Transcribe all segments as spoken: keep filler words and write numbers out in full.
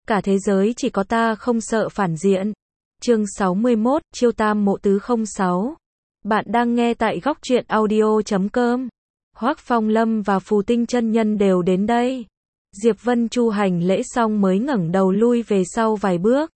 cả thế giới chỉ có ta không sợ phản diện. Chương sáu mươi mốt, Chiêu Tam Mộ Tứ không sáu. Bạn đang nghe tại góc truyện audio chấm com. Hoắc Phong Lâm và Phù Tinh chân nhân đều đến đây. Diệp Vân Chu hành lễ xong mới ngẩng đầu lui về sau vài bước.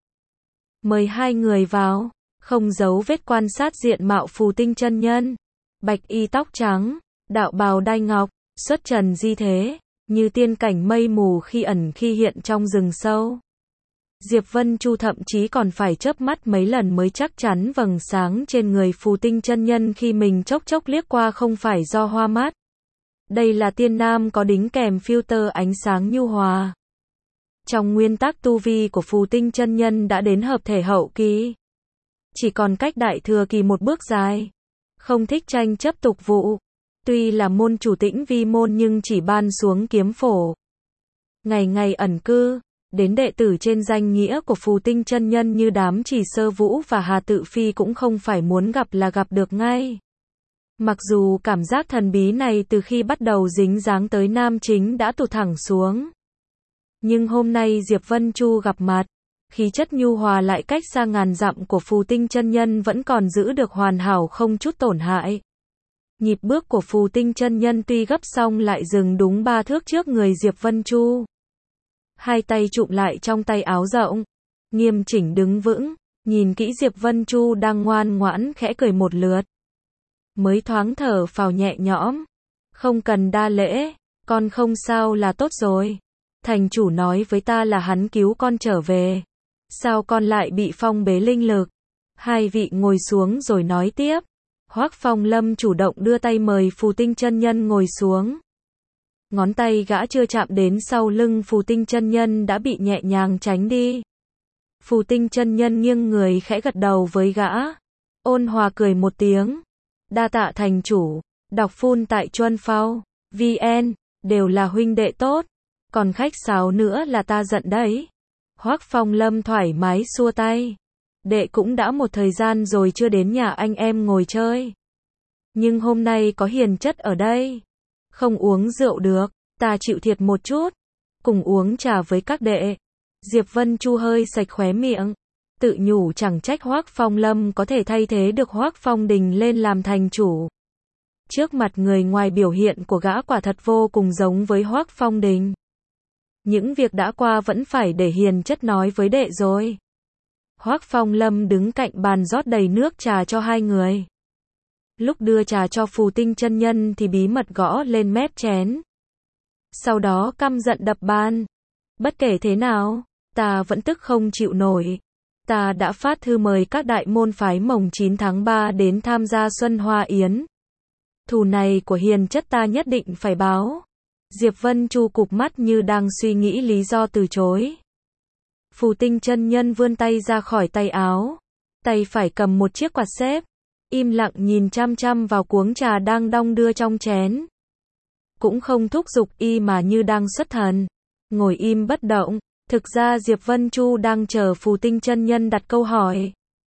Mời hai người vào, không giấu vết quan sát diện mạo Phù Tinh chân nhân. Bạch y tóc trắng, đạo bào đai ngọc, xuất trần di thế, như tiên cảnh mây mù khi ẩn khi hiện trong rừng sâu. Diệp Vân Chu thậm chí còn phải chớp mắt mấy lần mới chắc chắn vầng sáng trên người Phù Tinh chân nhân khi mình chốc chốc liếc qua không phải do hoa mắt. Đây là tiên nam có đính kèm filter ánh sáng nhu hòa. Trong nguyên tắc tu vi của Phù Tinh chân nhân đã đến hợp thể hậu kỳ. Chỉ còn cách đại thừa kỳ một bước dài. Không thích tranh chấp tục vụ. Tuy là môn chủ Tĩnh Vi môn nhưng chỉ ban xuống kiếm phổ. Ngày ngày ẩn cư, đến đệ tử trên danh nghĩa của Phù Tinh chân nhân như đám Chỉ Sơ Vũ và Hà Tự Phi cũng không phải muốn gặp là gặp được ngay. Mặc dù cảm giác thần bí này từ khi bắt đầu dính dáng tới nam chính đã tụt thẳng xuống. Nhưng hôm nay Diệp Vân Chu gặp mặt, khí chất nhu hòa lại cách xa ngàn dặm của Phù Tinh chân nhân vẫn còn giữ được hoàn hảo không chút tổn hại. Nhịp bước của Phù Tinh chân nhân tuy gấp xong lại dừng đúng ba thước trước người Diệp Vân Chu. Hai tay chụm lại trong tay áo rộng, nghiêm chỉnh đứng vững, nhìn kỹ Diệp Vân Chu đang ngoan ngoãn khẽ cười một lượt. Mới thoáng thở phào nhẹ nhõm, không cần đa lễ, con không sao là tốt rồi. Thành chủ nói với ta là hắn cứu con trở về. Sao con lại bị phong bế linh lực? Hai vị ngồi xuống rồi nói tiếp. Hoắc Phong Lâm chủ động đưa tay mời Phù Tinh chân nhân ngồi xuống. Ngón tay gã chưa chạm đến sau lưng Phù Tinh chân nhân đã bị nhẹ nhàng tránh đi. Phù Tinh chân nhân nghiêng người khẽ gật đầu với gã. Ôn hòa cười một tiếng. Đa tạ thành chủ, đọc phun tại Chuân Phao, vê en, đều là huynh đệ tốt. Còn khách sáo nữa là ta giận đấy. Hoắc Phong Lâm thoải mái xua tay. Đệ cũng đã một thời gian rồi chưa đến nhà anh em ngồi chơi. Nhưng hôm nay có hiền chất ở đây. Không uống rượu được, ta chịu thiệt một chút. Cùng uống trà với các đệ. Diệp Vân Chu hơi sạch khóe miệng. Tự nhủ chẳng trách Hoắc Phong Lâm có thể thay thế được Hoắc Phong Đình lên làm thành chủ. Trước mặt người ngoài biểu hiện của gã quả thật vô cùng giống với Hoắc Phong Đình. Những việc đã qua vẫn phải để hiền chất nói với đệ rồi. Hoắc Phong Lâm đứng cạnh bàn rót đầy nước trà cho hai người. Lúc đưa trà cho Phù Tinh chân nhân thì bí mật gõ lên mép chén. Sau đó căm giận đập bàn. Bất kể thế nào, ta vẫn tức không chịu nổi. Ta đã phát thư mời các đại môn phái mồng chín tháng ba đến tham gia Xuân Hoa Yến. Thù này của hiền chất ta nhất định phải báo. Diệp Vân Chu cụp mắt như đang suy nghĩ lý do từ chối. Phù Tinh chân nhân vươn tay ra khỏi tay áo. Tay phải cầm một chiếc quạt xếp. Im lặng nhìn chăm chăm vào cuống trà đang đong đưa trong chén. Cũng không thúc giục y mà như đang xuất thần. Ngồi im bất động. Thực ra Diệp Vân Chu đang chờ Phù Tinh chân nhân đặt câu hỏi.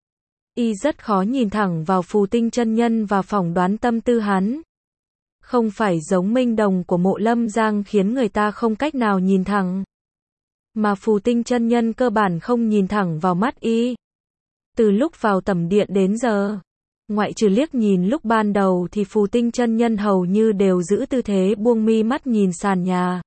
Y rất khó nhìn thẳng vào Phù Tinh chân nhân và phỏng đoán tâm tư hắn. Không phải giống Minh Đồng của Mộ Lâm Giang khiến người ta không cách nào nhìn thẳng. Mà Phù Tinh chân nhân cơ bản không nhìn thẳng vào mắt y. Từ lúc vào tẩm điện đến giờ, ngoại trừ liếc nhìn lúc ban đầu thì Phù Tinh chân nhân hầu như đều giữ tư thế buông mi mắt nhìn sàn nhà.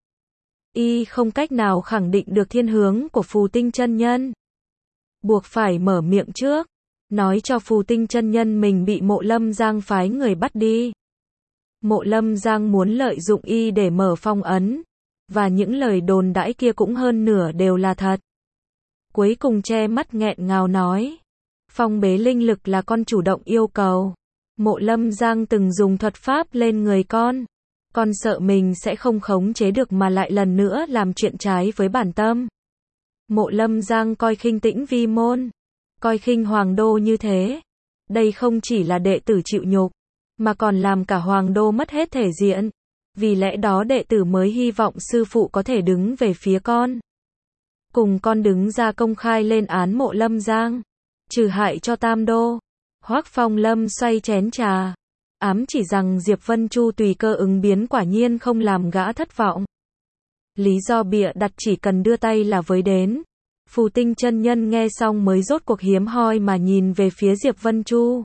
Y không cách nào khẳng định được thiên hướng của Phù Tinh chân nhân. Buộc phải mở miệng trước, nói cho Phù Tinh chân nhân mình bị Mộ Lâm Giang phái người bắt đi. Mộ Lâm Giang muốn lợi dụng y để mở phong ấn, và những lời đồn đãi kia cũng hơn nửa đều là thật. Cuối cùng che mắt nghẹn ngào nói, phong bế linh lực là con chủ động yêu cầu. Mộ Lâm Giang từng dùng thuật pháp lên người con. Con sợ mình sẽ không khống chế được mà lại lần nữa làm chuyện trái với bản tâm. Mộ Lâm Giang coi khinh Tĩnh Vi môn, coi khinh Hoàng đô như thế. Đây không chỉ là đệ tử chịu nhục, mà còn làm cả Hoàng đô mất hết thể diện. Vì lẽ đó đệ tử mới hy vọng sư phụ có thể đứng về phía con. Cùng con đứng ra công khai lên án Mộ Lâm Giang, trừ hại cho Tam đô. Hoắc Phong Lâm xoay chén trà, ám chỉ rằng Diệp Vân Chu tùy cơ ứng biến quả nhiên không làm gã thất vọng. Lý do bịa đặt chỉ cần đưa tay là với đến. Phù Tinh chân nhân nghe xong mới rốt cuộc hiếm hoi mà nhìn về phía Diệp Vân Chu.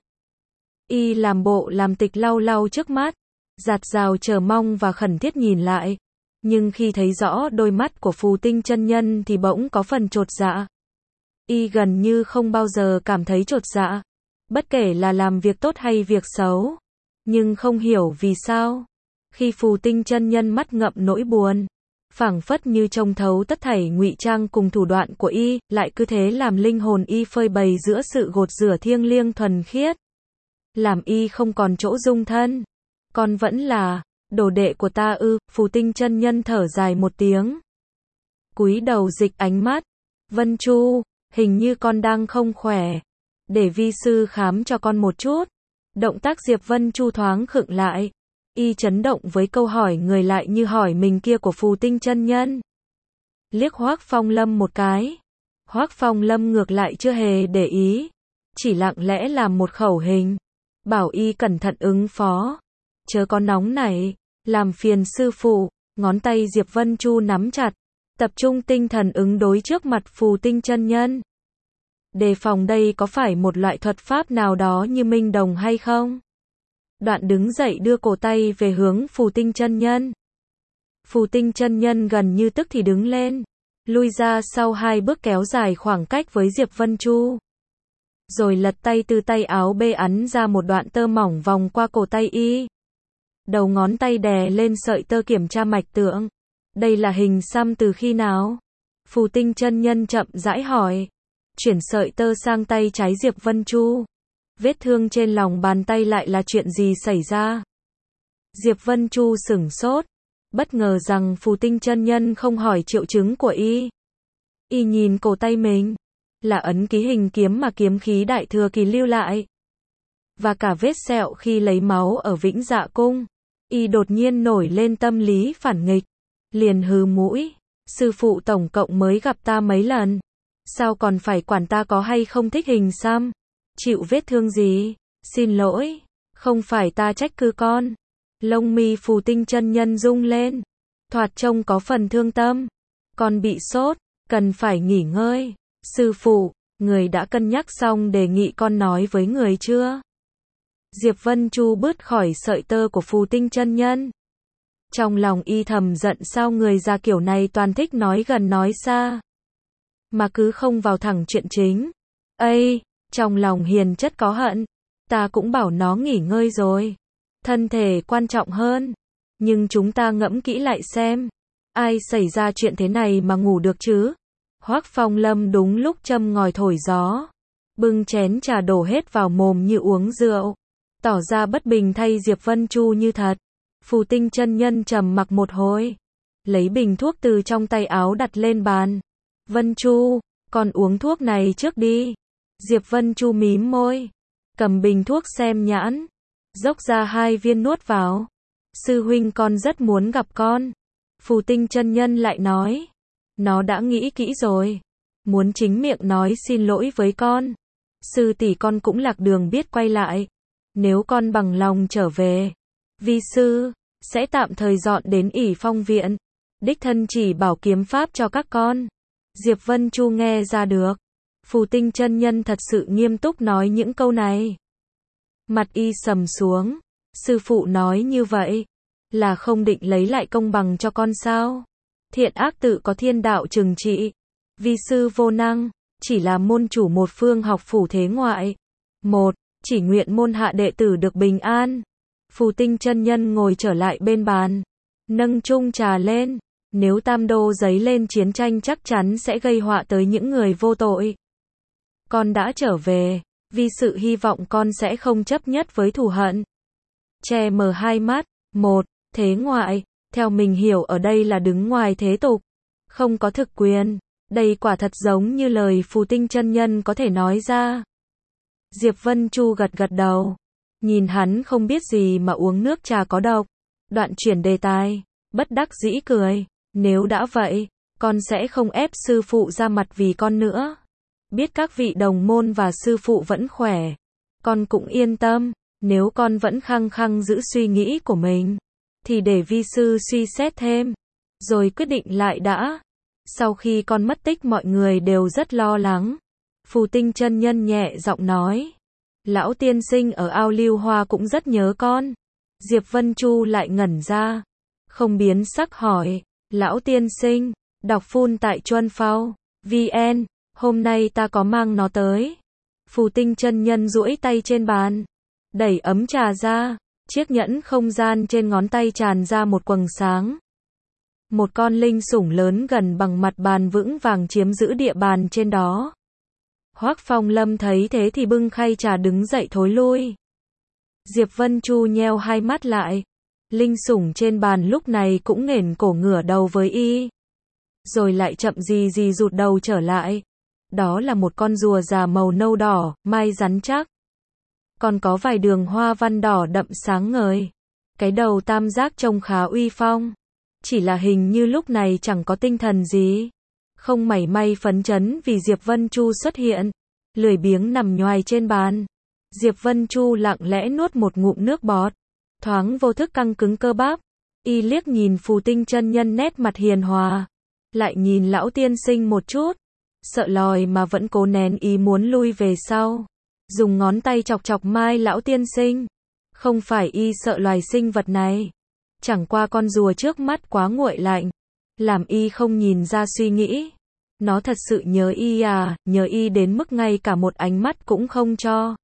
Y làm bộ làm tịch lau lau trước mắt, dạt dào chờ mong và khẩn thiết nhìn lại. Nhưng khi thấy rõ đôi mắt của Phù Tinh chân nhân thì bỗng có phần chột dạ. Y gần như không bao giờ cảm thấy chột dạ, bất kể là làm việc tốt hay việc xấu. Nhưng không hiểu vì sao, khi Phù Tinh chân nhân mắt ngậm nỗi buồn, phảng phất như trông thấu tất thảy ngụy trang cùng thủ đoạn của Y, lại cứ thế làm linh hồn Y phơi bày giữa sự gột rửa thiêng liêng thuần khiết. Làm Y không còn chỗ dung thân. Con vẫn là đồ đệ của ta ư? Phù Tinh chân nhân thở dài một tiếng, cúi đầu dịch ánh mắt. Vân Chu, hình như con đang không khỏe, để vi sư khám cho con một chút. Động tác Diệp Vân Chu thoáng khựng lại. Y chấn động với câu hỏi người lại như hỏi mình kia của Phù Tinh chân nhân. Liếc Hoắc Phong Lâm một cái. Hoắc Phong Lâm ngược lại chưa hề để ý, chỉ lặng lẽ làm một khẩu hình, bảo Y cẩn thận ứng phó, chớ có nóng nảy, làm phiền sư phụ. Ngón tay Diệp Vân Chu nắm chặt, tập trung tinh thần ứng đối trước mặt Phù Tinh chân nhân. Đề phòng đây có phải một loại thuật pháp nào đó như Minh Đồng hay không? Đoạn đứng dậy đưa cổ tay về hướng Phù Tinh chân nhân. Phù Tinh chân nhân gần như tức thì đứng lên, lui ra sau hai bước kéo dài khoảng cách với Diệp Vân Chu. Rồi lật tay từ tay áo bê ắn ra một đoạn tơ mỏng vòng qua cổ tay Y. Đầu ngón tay đè lên sợi tơ kiểm tra mạch tượng. Đây là hình xăm từ khi nào? Phù Tinh chân nhân chậm rãi hỏi. Chuyển sợi tơ sang tay trái Diệp Vân Chu. Vết thương trên lòng bàn tay lại là chuyện gì xảy ra? Diệp Vân Chu sửng sốt, bất ngờ rằng Phù Tinh chân nhân không hỏi triệu chứng của Y. Y nhìn cổ tay mình, là ấn ký hình kiếm mà kiếm khí Đại Thừa Kỳ lưu lại, và cả vết sẹo khi lấy máu ở Vĩnh Dạ Cung. Y đột nhiên nổi lên tâm lý phản nghịch, liền hừ mũi. Sư phụ tổng cộng mới gặp ta mấy lần, sao còn phải quản ta có hay không thích hình xăm? Chịu vết thương gì? Xin lỗi, không phải ta trách cứ con. Lông mi Phù Tinh chân nhân rung lên, thoạt trông có phần thương tâm. Con bị sốt, cần phải nghỉ ngơi. Sư phụ, người đã cân nhắc xong đề nghị con nói với người chưa? Diệp Vân Chu bứt khỏi sợi tơ của Phù Tinh chân nhân. Trong lòng Y thầm giận sao người già kiểu này toàn thích nói gần nói xa, mà cứ không vào thẳng chuyện chính. Ây, trong lòng hiền chất có hận. Ta cũng bảo nó nghỉ ngơi rồi, thân thể quan trọng hơn. Nhưng chúng ta ngẫm kỹ lại xem, ai xảy ra chuyện thế này mà ngủ được chứ? Hoắc Phong Lâm đúng lúc châm ngòi thổi gió, bưng chén trà đổ hết vào mồm như uống rượu, tỏ ra bất bình thay Diệp Vân Chu như thật. Phù Tinh chân nhân trầm mặc một hồi, lấy bình thuốc từ trong tay áo đặt lên bàn. Vân Chu, con uống thuốc này trước đi. Diệp Vân Chu mím môi, cầm bình thuốc xem nhãn, dốc ra hai viên nuốt vào. Sư huynh con rất muốn gặp con. Phù Tinh chân nhân lại nói, nó đã nghĩ kỹ rồi, muốn chính miệng nói xin lỗi với con. Sư tỷ con cũng lạc đường biết quay lại, nếu con bằng lòng trở về, vi sư sẽ tạm thời dọn đến ỷ Phong viện, đích thân chỉ bảo kiếm pháp cho các con. Diệp Vân Chu nghe ra được, Phù Tinh chân nhân thật sự nghiêm túc nói những câu này. Mặt Y sầm xuống, sư phụ nói như vậy, là không định lấy lại công bằng cho con sao? Thiện ác tự có thiên đạo trừng trị, vi sư vô năng, chỉ là môn chủ một phương học phủ thế ngoại. Một, chỉ nguyện môn hạ đệ tử được bình an. Phù Tinh chân nhân ngồi trở lại bên bàn, nâng chung trà lên. Nếu Tam Đô giấy lên chiến tranh chắc chắn sẽ gây họa tới những người vô tội. Con đã trở về, vì sự hy vọng con sẽ không chấp nhất với thù hận. Che mờ hai mắt. Một, thế ngoại, theo mình hiểu ở đây là đứng ngoài thế tục, không có thực quyền. Đây quả thật giống như lời Phù Tinh chân nhân có thể nói ra. Diệp Vân Chu gật gật đầu, nhìn hắn không biết gì mà uống nước trà có độc. Đoạn chuyển đề tài, bất đắc dĩ cười. Nếu đã vậy, con sẽ không ép sư phụ ra mặt vì con nữa. Biết các vị đồng môn và sư phụ vẫn khỏe, con cũng yên tâm. Nếu con vẫn khăng khăng giữ suy nghĩ của mình, thì để vi sư suy xét thêm, rồi quyết định lại đã. Sau khi con mất tích mọi người đều rất lo lắng. Phù Tinh chân nhân nhẹ giọng nói. Lão tiên sinh ở ao Lưu Hoa cũng rất nhớ con. Diệp Vân Chu lại ngẩn ra. Không biến sắc hỏi. Lão tiên sinh, đọc phun tại Chuân Phao, vn, hôm nay ta có mang nó tới. Phù Tinh chân nhân duỗi tay trên bàn. Đẩy ấm trà ra. Chiếc nhẫn không gian trên ngón tay tràn ra một quầng sáng. Một con linh sủng lớn gần bằng mặt bàn vững vàng chiếm giữ địa bàn trên đó. Hoắc Phong Lâm thấy thế thì bưng khay trà đứng dậy thối lui. Diệp Vân Chu nheo hai mắt lại. Linh sủng trên bàn lúc này cũng nghển cổ ngửa đầu với y. Rồi lại chậm gì gì rụt đầu trở lại. Đó là một con rùa già màu nâu đỏ, mai rắn chắc. Còn có vài đường hoa văn đỏ đậm sáng ngời. Cái đầu tam giác trông khá uy phong. Chỉ là hình như lúc này chẳng có tinh thần gì. Không mảy may phấn chấn vì Diệp Vân Chu xuất hiện. Lười biếng nằm nhoài trên bàn. Diệp Vân Chu lặng lẽ nuốt một ngụm nước bọt. Thoáng vô thức căng cứng cơ bắp. Y liếc nhìn Phù Tinh chân nhân nét mặt hiền hòa. Lại nhìn lão tiên sinh một chút. Sợ lòi mà vẫn cố nén ý muốn lui về sau. Dùng ngón tay chọc chọc mai lão tiên sinh. Không phải y sợ loài sinh vật này. Chẳng qua con rùa trước mắt quá nguội lạnh. Làm y không nhìn ra suy nghĩ. Nó thật sự nhớ y à, nhớ y đến mức ngay cả một ánh mắt cũng không cho.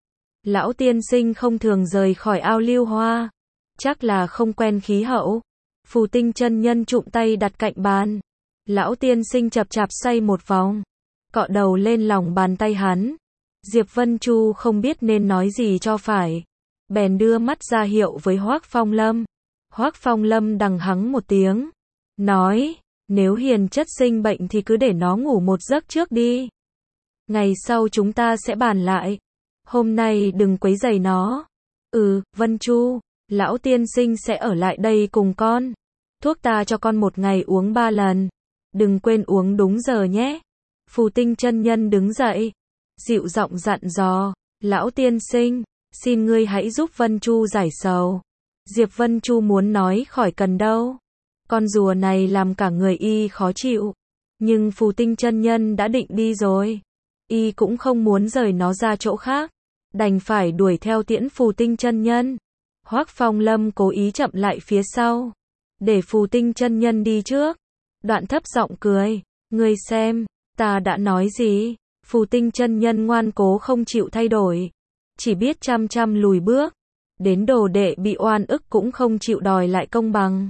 Lão tiên sinh không thường rời khỏi ao Lưu Hoa. Chắc là không quen khí hậu. Phù Tinh chân nhân trụm tay đặt cạnh bàn. Lão tiên sinh chập chạp xoay một vòng. Cọ đầu lên lòng bàn tay hắn. Diệp Vân Chu không biết nên nói gì cho phải. Bèn đưa mắt ra hiệu với Hoắc Phong Lâm. Hoắc Phong Lâm đằng hắng một tiếng. Nói, nếu Hiền chất sinh bệnh thì cứ để nó ngủ một giấc trước đi. Ngày sau chúng ta sẽ bàn lại. Hôm nay đừng quấy rầy nó. Ừ, Vân Chu, lão tiên sinh sẽ ở lại đây cùng con. Thuốc ta cho con một ngày uống ba lần. Đừng quên uống đúng giờ nhé. Phù Tinh chân nhân đứng dậy. Dịu giọng dặn dò. Lão tiên sinh, xin ngươi hãy giúp Vân Chu giải sầu. Diệp Vân Chu muốn nói khỏi cần đâu. Con rùa này làm cả người y khó chịu. Nhưng Phù Tinh chân nhân đã định đi rồi. Y cũng không muốn rời nó ra chỗ khác. Đành phải đuổi theo tiễn Phù Tinh chân nhân. Hoắc Phong Lâm cố ý chậm lại phía sau. Để Phù Tinh chân nhân đi trước. Đoạn thấp giọng cười. Ngươi xem, ta đã nói gì? Phù Tinh chân nhân ngoan cố không chịu thay đổi. Chỉ biết chăm chăm lùi bước. Đến đồ đệ bị oan ức cũng không chịu đòi lại công bằng.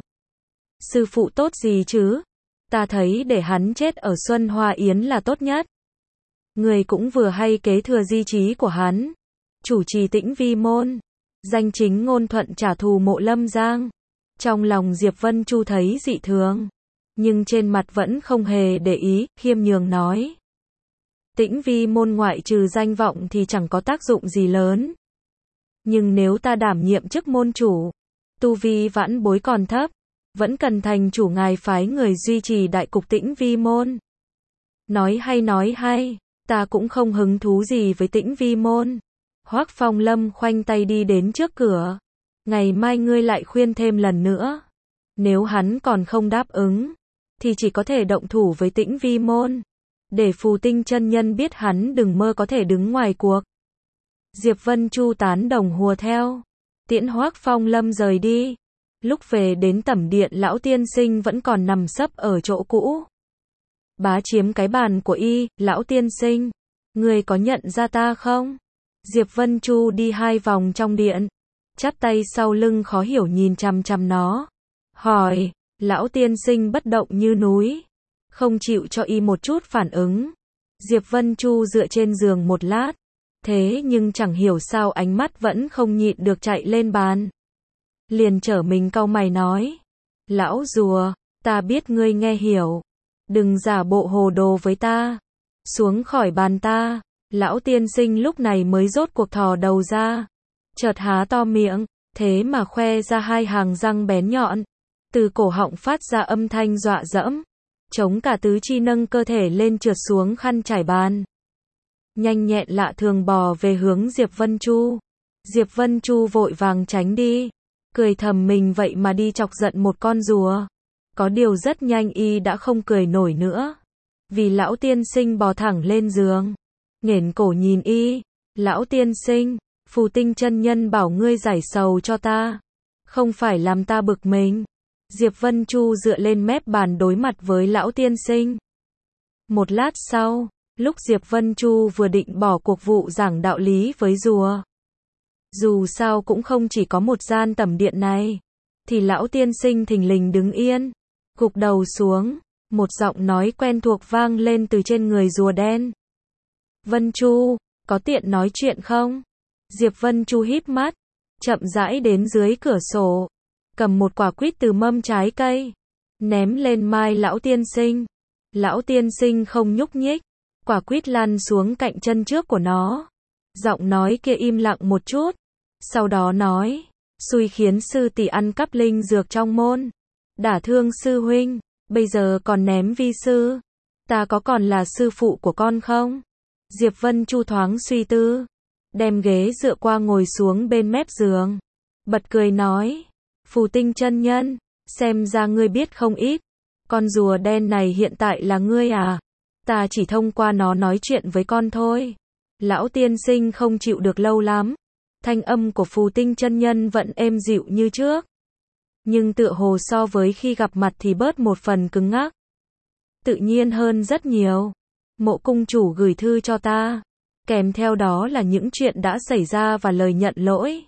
Sư phụ tốt gì chứ? Ta thấy để hắn chết ở Xuân Hoa Yến là tốt nhất. Người cũng vừa hay kế thừa di chí của hắn. Chủ trì Tĩnh Vi môn. Danh chính ngôn thuận trả thù Mộ Lâm Giang. Trong lòng Diệp Vân Chu thấy dị thường. Nhưng trên mặt vẫn không hề để ý, khiêm nhường nói. Tĩnh Vi môn ngoại trừ danh vọng thì chẳng có tác dụng gì lớn. Nhưng nếu ta đảm nhiệm chức môn chủ, tu vi vãn bối còn thấp, vẫn cần thành chủ ngài phái người duy trì đại cục Tĩnh Vi môn. Nói hay nói hay, ta cũng không hứng thú gì với Tĩnh Vi môn. Hoắc Phong Lâm khoanh tay đi đến trước cửa. Ngày mai ngươi lại khuyên thêm lần nữa. Nếu hắn còn không đáp ứng, thì chỉ có thể động thủ với Tĩnh Vi môn. Để Phù Tinh chân nhân biết hắn đừng mơ có thể đứng ngoài cuộc. Diệp Vân Chu tán đồng hùa theo. Tiễn Hoắc Phong Lâm rời đi. Lúc về đến tẩm điện lão tiên sinh vẫn còn nằm sấp ở chỗ cũ. Bá chiếm cái bàn của y, lão tiên sinh. Người có nhận ra ta không? Diệp Vân Chu đi hai vòng trong điện. Chắp tay sau lưng khó hiểu nhìn chằm chằm nó. Hỏi, lão tiên sinh bất động như núi. Không chịu cho y một chút phản ứng. Diệp Vân Chu dựa trên giường một lát. Thế nhưng chẳng hiểu sao ánh mắt vẫn không nhịn được chạy lên bàn. Liền trở mình cau mày nói. Lão rùa, ta biết ngươi nghe hiểu. Đừng giả bộ hồ đồ với ta. Xuống khỏi bàn ta. Lão tiên sinh lúc này mới rốt cuộc thò đầu ra. Chợt há to miệng. Thế mà khoe ra hai hàng răng bén nhọn. Từ cổ họng phát ra âm thanh dọa dẫm. Chống cả tứ chi nâng cơ thể lên trượt xuống khăn trải bàn. Nhanh nhẹn lạ thường bò về hướng Diệp Vân Chu. Diệp Vân Chu vội vàng tránh đi. Cười thầm mình vậy mà đi chọc giận một con rùa. Có điều rất nhanh y đã không cười nổi nữa. Vì lão tiên sinh bò thẳng lên giường. Nghển cổ nhìn y. Lão tiên sinh, Phù Tinh chân nhân bảo ngươi giải sầu cho ta. Không phải làm ta bực mình. Diệp Vân Chu dựa lên mép bàn đối mặt với lão tiên sinh. Một lát sau, lúc Diệp Vân Chu vừa định bỏ cuộc vụ giảng đạo lý với rùa. Dù sao cũng không chỉ có một gian tẩm điện này. Thì lão tiên sinh thình lình đứng yên. Gục đầu xuống. Một giọng nói quen thuộc vang lên từ trên người rùa đen. Vân Chu, có tiện nói chuyện không? Diệp Vân Chu híp mắt. Chậm rãi đến dưới cửa sổ. Cầm một quả quýt từ mâm trái cây. Ném lên mai lão tiên sinh. Lão tiên sinh không nhúc nhích. Quả quýt lăn xuống cạnh chân trước của nó. Giọng nói kia im lặng một chút. Sau đó nói. Xui khiến sư tỷ ăn cắp linh dược trong môn. Đả thương sư huynh. Bây giờ còn ném vi sư. Ta có còn là sư phụ của con không? Diệp Vân Chu thoáng suy tư. Đem ghế dựa qua ngồi xuống bên mép giường. Bật cười nói. Phù Tinh chân nhân. Xem ra ngươi biết không ít. Con rùa đen này hiện tại là ngươi à? Ta chỉ thông qua nó nói chuyện với con thôi. Lão tiên sinh không chịu được lâu lắm. Thanh âm của Phù Tinh chân nhân vẫn êm dịu như trước. Nhưng tựa hồ so với khi gặp mặt thì bớt một phần cứng ngắc. Tự nhiên hơn rất nhiều. Mộ cung chủ gửi thư cho ta. Kèm theo đó là những chuyện đã xảy ra và lời nhận lỗi.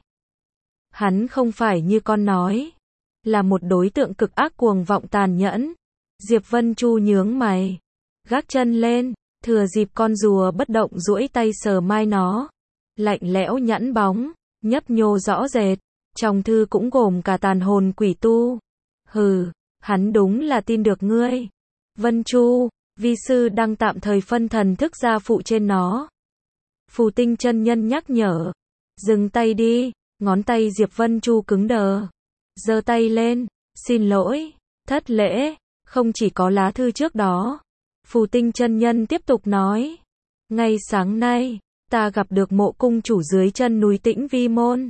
Hắn không phải như con nói. Là một đối tượng cực ác cuồng vọng tàn nhẫn. Diệp Vân Chu nhướng mày. Gác chân lên. Thừa dịp con rùa bất động duỗi tay sờ mai nó. Lạnh lẽo nhẵn bóng. Nhấp nhô rõ rệt. Trong thư cũng gồm cả tàn hồn quỷ tu. Hừ, hắn đúng là tin được ngươi. Vân Chu, vi sư đang tạm thời phân thần thức gia phụ trên nó. Phù Tinh chân nhân nhắc nhở. Dừng tay đi. Ngón tay Diệp Vân Chu cứng đờ. Giơ tay lên. Xin lỗi. Thất lễ. Không chỉ có lá thư trước đó. Phù Tinh chân nhân tiếp tục nói. Ngay sáng nay, ta gặp được mộ cung chủ dưới chân núi Tĩnh Vi Môn.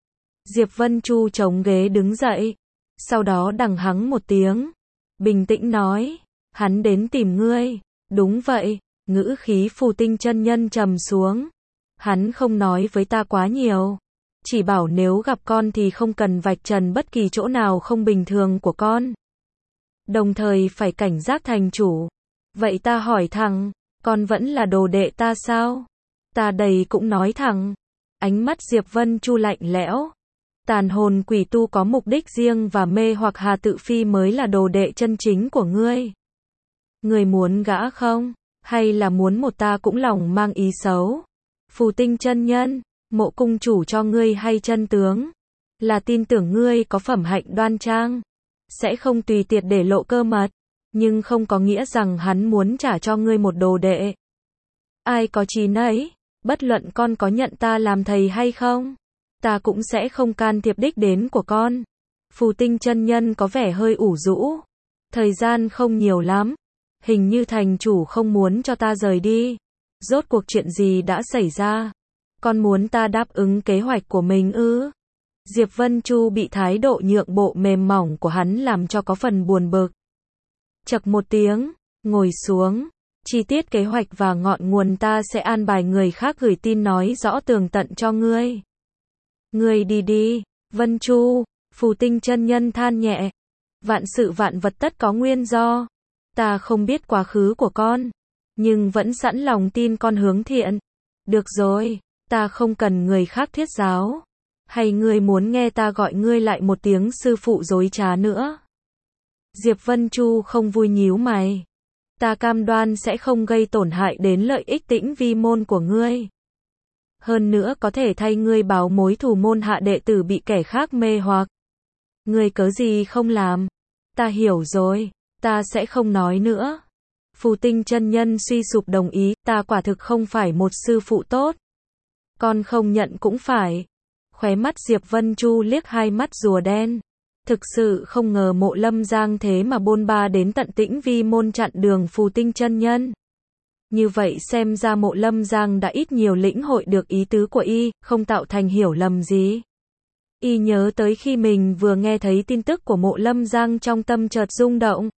Diệp Vân Chu chống ghế đứng dậy. Sau đó đằng hắng một tiếng. Bình tĩnh nói. Hắn đến tìm ngươi. Đúng vậy. Ngữ khí Phù Tinh chân nhân trầm xuống. Hắn không nói với ta quá nhiều. Chỉ bảo nếu gặp con thì không cần vạch trần bất kỳ chỗ nào không bình thường của con. Đồng thời phải cảnh giác thành chủ. Vậy ta hỏi thẳng. Con vẫn là đồ đệ ta sao? Ta đầy cũng nói thẳng. Ánh mắt Diệp Vân Chu lạnh lẽo. Tàn hồn quỷ tu có mục đích riêng và mê hoặc Hà Tự Phi mới là đồ đệ chân chính của ngươi. Ngươi muốn gã không? Hay là muốn một ta cũng lòng mang ý xấu? Phù Tinh chân nhân, mộ cung chủ cho ngươi hay chân tướng? Là tin tưởng ngươi có phẩm hạnh đoan trang. Sẽ không tùy tiện để lộ cơ mật. Nhưng không có nghĩa rằng hắn muốn trả cho ngươi một đồ đệ. Ai có chí nấy, bất luận con có nhận ta làm thầy hay không. Ta cũng sẽ không can thiệp đích đến của con. Phù Tinh chân nhân có vẻ hơi ủ rũ. Thời gian không nhiều lắm. Hình như thành chủ không muốn cho ta rời đi. Rốt cuộc chuyện gì đã xảy ra? Con muốn ta đáp ứng kế hoạch của mình ư? Diệp Vân Chu bị thái độ nhượng bộ mềm mỏng của hắn làm cho có phần buồn bực. Chậc một tiếng, ngồi xuống. Chi tiết kế hoạch và ngọn nguồn ta sẽ an bài người khác gửi tin nói rõ tường tận cho ngươi. Ngươi đi đi, Vân Chu. Phù Tinh chân nhân than nhẹ. Vạn sự vạn vật tất có nguyên do. Ta không biết quá khứ của con, nhưng vẫn sẵn lòng tin con hướng thiện. Được rồi, ta không cần người khác thuyết giáo. Hay ngươi muốn nghe ta gọi ngươi lại một tiếng sư phụ dối trá nữa? Diệp Vân Chu không vui nhíu mày. Ta cam đoan sẽ không gây tổn hại đến lợi ích Tĩnh Vi Môn của ngươi. Hơn nữa có thể thay ngươi báo mối thù môn hạ đệ tử bị kẻ khác mê hoặc. Ngươi cớ gì không làm? Ta hiểu rồi, ta sẽ không nói nữa. Phù Tinh chân nhân suy sụp đồng ý, ta quả thực không phải một sư phụ tốt. Con không nhận cũng phải. Khóe mắt Diệp Vân Chu liếc hai mắt rùa đen. Thực sự không ngờ Mộ Lâm Giang thế mà bôn ba đến tận Tĩnh Vi Môn chặn đường Phù Tinh chân nhân. Như vậy xem ra Mộ Lâm Giang đã ít nhiều lĩnh hội được ý tứ của y, không tạo thành hiểu lầm gì. Y nhớ tới khi mình vừa nghe thấy tin tức của Mộ Lâm Giang, trong tâm chợt rung động.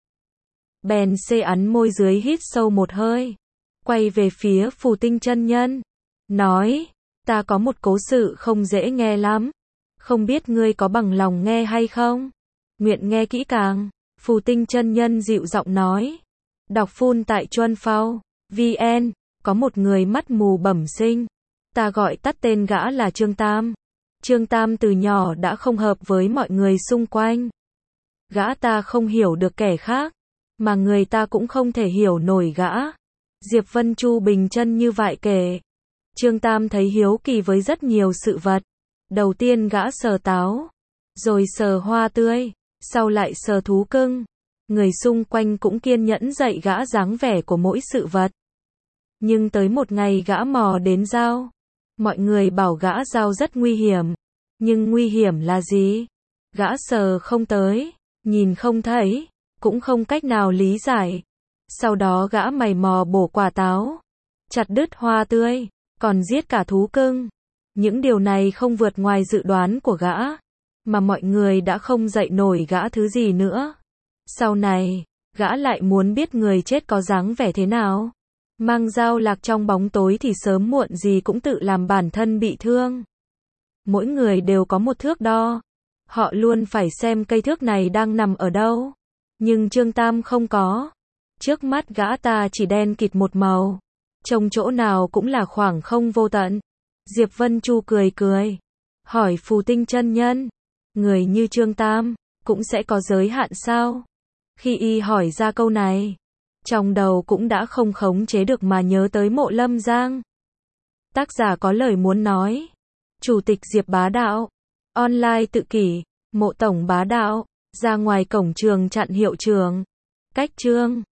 Bèn xê ắn môi dưới, hít sâu một hơi, quay về phía Phù Tinh chân nhân, nói, ta có một cố sự không dễ nghe lắm, không biết ngươi có bằng lòng nghe hay không? Nguyện nghe kỹ càng. Phù Tinh chân nhân dịu giọng nói. Đọc phun tại Chuân Phao vn. Có một người mắt mù bẩm sinh, ta gọi tắt tên gã là Trương Tam. Trương Tam từ nhỏ đã không hợp với mọi người xung quanh. Gã ta không hiểu được kẻ khác, mà người ta cũng không thể hiểu nổi gã. Diệp Vân Chu bình chân như vậy kể. Trương Tam thấy hiếu kỳ với rất nhiều sự vật. Đầu tiên gã sờ táo, rồi sờ hoa tươi, sau lại sờ thú cưng. Người xung quanh cũng kiên nhẫn dạy gã dáng vẻ của mỗi sự vật. Nhưng tới một ngày gã mò đến dao. Mọi người bảo gã dao rất nguy hiểm. Nhưng nguy hiểm là gì? Gã sờ không tới, nhìn không thấy, cũng không cách nào lý giải. Sau đó gã mày mò bổ quả táo, chặt đứt hoa tươi, còn giết cả thú cưng. Những điều này không vượt ngoài dự đoán của gã, mà mọi người đã không dạy nổi gã thứ gì nữa. Sau này, gã lại muốn biết người chết có dáng vẻ thế nào. Mang dao lạc trong bóng tối thì sớm muộn gì cũng tự làm bản thân bị thương. Mỗi người đều có một thước đo. Họ luôn phải xem cây thước này đang nằm ở đâu. Nhưng Trương Tam không có. Trước mắt gã ta chỉ đen kịt một màu. Trông chỗ nào cũng là khoảng không vô tận. Diệp Vân Chu cười cười, hỏi Phù Tinh chân nhân, người như Trương Tam cũng sẽ có giới hạn sao? Khi y hỏi ra câu này, trong đầu cũng đã không khống chế được mà nhớ tới Mộ Lâm Giang. Tác giả có lời muốn nói. Chủ tịch Diệp Bá Đạo, online tự kỷ, Mộ Tổng Bá Đạo, ra ngoài cổng trường chặn hiệu trưởng. Cách chương